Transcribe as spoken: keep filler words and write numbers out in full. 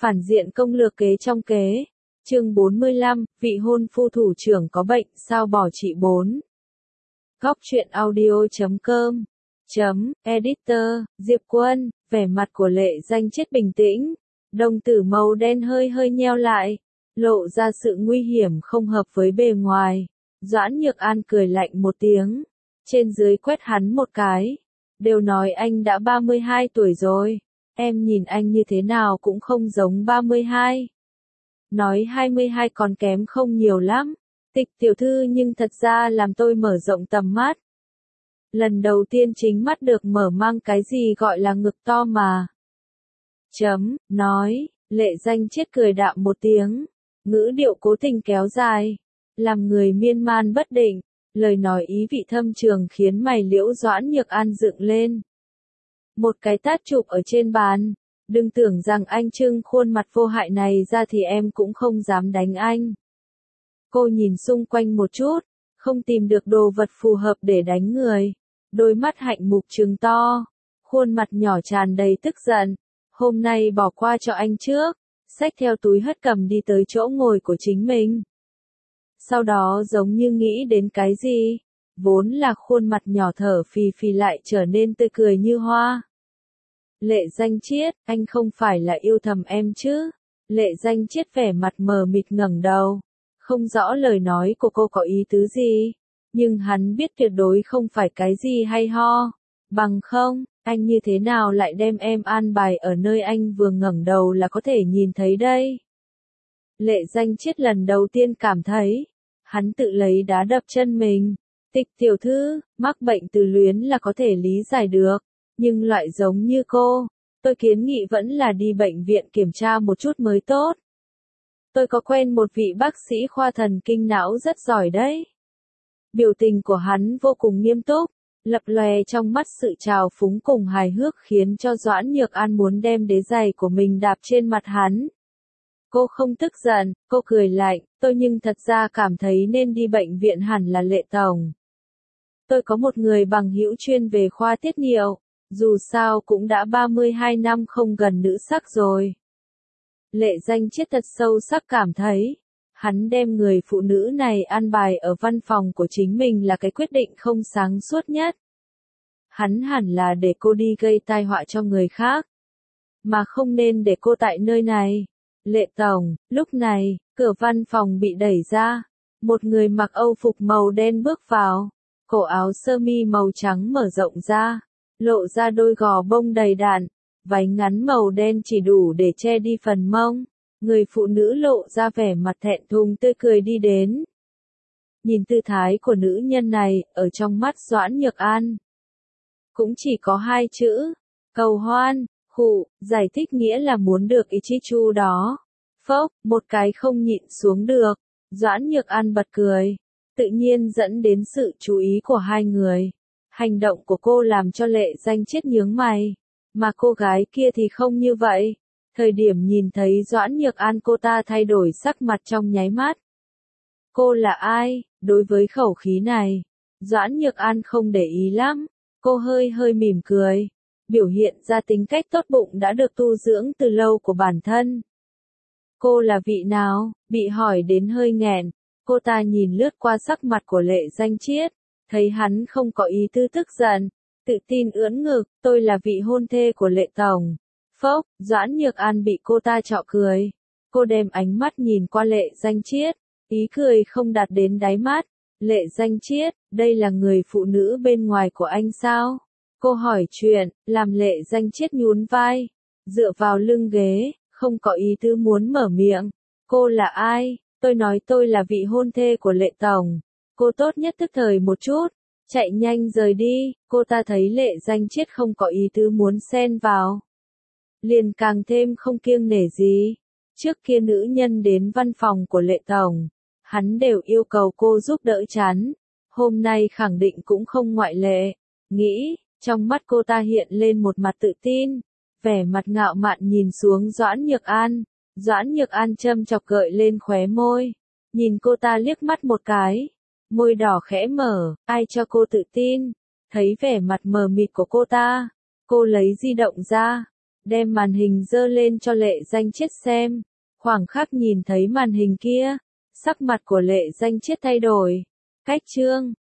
Phản diện công lược kế trong kế. Chương bốn mươi lăm, vị hôn phu thủ trưởng có bệnh, sao bỏ chị bốn. Góc truyện audio chấm com. Chấm, editor, Diệp Quân, vẻ mặt của Lệ Danh Chiết bình tĩnh. Đồng tử màu đen hơi hơi nheo lại. Lộ ra sự nguy hiểm không hợp với bề ngoài. Doãn Nhược An cười lạnh một tiếng. Trên dưới quét hắn một cái. Đều nói anh đã ba mươi hai tuổi rồi. Em nhìn anh như thế nào cũng không giống ba mươi hai. Nói hai mươi hai còn kém không nhiều lắm. Tịch tiểu thư nhưng thật ra làm tôi mở rộng tầm mắt. Lần đầu tiên chính mắt được mở mang cái gì gọi là ngực to mà. Chấm, nói, Lệ Danh Chiết cười đạm một tiếng. Ngữ điệu cố tình kéo dài. Làm người miên man bất định. Lời nói ý vị thâm trường khiến mày liễu Doãn Nhược An dựng lên. Một cái tát chụp ở trên bàn. Đừng tưởng rằng anh trưng khuôn mặt vô hại này ra thì em cũng không dám đánh anh. Cô nhìn xung quanh một chút, không tìm được đồ vật phù hợp để đánh người. Đôi mắt hạnh mục trừng to, khuôn mặt nhỏ tràn đầy tức giận. Hôm nay bỏ qua cho anh trước, xách theo túi hất cầm đi tới chỗ ngồi của chính mình. Sau đó giống như nghĩ đến cái gì, vốn là khuôn mặt nhỏ thở phì phì lại trở nên tươi cười như hoa. Lệ Danh Chiết, anh không phải là yêu thầm em chứ? Lệ Danh Chiết vẻ mặt mờ mịt ngẩng đầu. Không rõ lời nói của cô có ý tứ gì. Nhưng hắn biết tuyệt đối không phải cái gì hay ho. Bằng không, anh như thế nào lại đem em an bài ở nơi anh vừa ngẩng đầu là có thể nhìn thấy đây? Lệ Danh Chiết lần đầu tiên cảm thấy. Hắn tự lấy đá đập chân mình. Tịch tiểu thư, mắc bệnh từ luyến là có thể lý giải được. Nhưng loại giống như cô, tôi kiến nghị vẫn là đi bệnh viện kiểm tra một chút mới tốt. Tôi có quen một vị bác sĩ khoa thần kinh não rất giỏi đấy. Biểu tình của hắn vô cùng nghiêm túc, lập lòe trong mắt sự trào phúng cùng hài hước khiến cho Doãn Nhược An muốn đem đế giày của mình đạp trên mặt hắn. Cô không tức giận, cô cười lạnh, tôi nhưng thật ra cảm thấy nên đi bệnh viện hẳn là Lệ tổng. Tôi có một người bằng hữu chuyên về khoa tiết niệu. Dù sao cũng đã ba mươi hai năm không gần nữ sắc rồi. Lệ Danh Chiết thật sâu sắc cảm thấy, hắn đem người phụ nữ này an bài ở văn phòng của chính mình là cái quyết định không sáng suốt nhất. Hắn hẳn là để cô đi gây tai họa cho người khác, mà không nên để cô tại nơi này. Lệ tổng, lúc này, cửa văn phòng bị đẩy ra, một người mặc âu phục màu đen bước vào, cổ áo sơ mi màu trắng mở rộng ra. Lộ ra đôi gò bông đầy đặn, váy ngắn màu đen chỉ đủ để che đi phần mông. Người phụ nữ lộ ra vẻ mặt thẹn thùng tươi cười đi đến. Nhìn tư thái của nữ nhân này, ở trong mắt Doãn Nhược An. Cũng chỉ có hai chữ, cầu hoan, khụ, giải thích nghĩa là muốn được ý chí chu đó. Phốc, một cái không nhịn xuống được, Doãn Nhược An bật cười, tự nhiên dẫn đến sự chú ý của hai người. Hành động của cô làm cho Lệ Danh Chiết nhướng mày, mà cô gái kia thì không như vậy. Thời điểm nhìn thấy Doãn Nhược An cô ta thay đổi sắc mặt trong nháy mắt. Cô là ai? Đối với khẩu khí này, Doãn Nhược An không để ý lắm, cô hơi hơi mỉm cười, biểu hiện ra tính cách tốt bụng đã được tu dưỡng từ lâu của bản thân. Cô là vị nào? Bị hỏi đến hơi nghẹn, cô ta nhìn lướt qua sắc mặt của Lệ Danh Chiết. Thấy hắn không có ý tư tức giận, tự tin ưỡn ngực, tôi là vị hôn thê của Lệ tổng. Phốc, Doãn Nhược An bị cô ta trọ cười. Cô đem ánh mắt nhìn qua Lệ Danh Chiết, ý cười không đạt đến đáy mắt. Lệ Danh Chiết, đây là người phụ nữ bên ngoài của anh sao? Cô hỏi chuyện, làm Lệ Danh Chiết nhún vai, dựa vào lưng ghế, không có ý tứ muốn mở miệng. Cô là ai? Tôi nói tôi là vị hôn thê của Lệ tổng. Cô tốt nhất tức thời một chút, chạy nhanh rời đi. Cô ta thấy Lệ Danh Chiết không có ý tứ muốn xen vào, liền càng thêm không kiêng nể gì. Trước kia nữ nhân đến văn phòng của Lệ tổng, hắn đều yêu cầu cô giúp đỡ chắn. Hôm nay khẳng định cũng không ngoại lệ. Nghĩ, trong mắt cô ta hiện lên một mặt tự tin, vẻ mặt ngạo mạn nhìn xuống Doãn Nhược An. Doãn Nhược An châm chọc gợi lên khóe môi, nhìn cô ta liếc mắt một cái. Môi đỏ khẽ mở, ai cho cô tự tin? Thấy vẻ mặt mờ mịt của cô ta, cô lấy di động ra, đem màn hình dơ lên cho Lệ Danh Chiết xem. Khoảng khắc nhìn thấy màn hình kia, sắc mặt của Lệ Danh Chiết thay đổi. Cách chương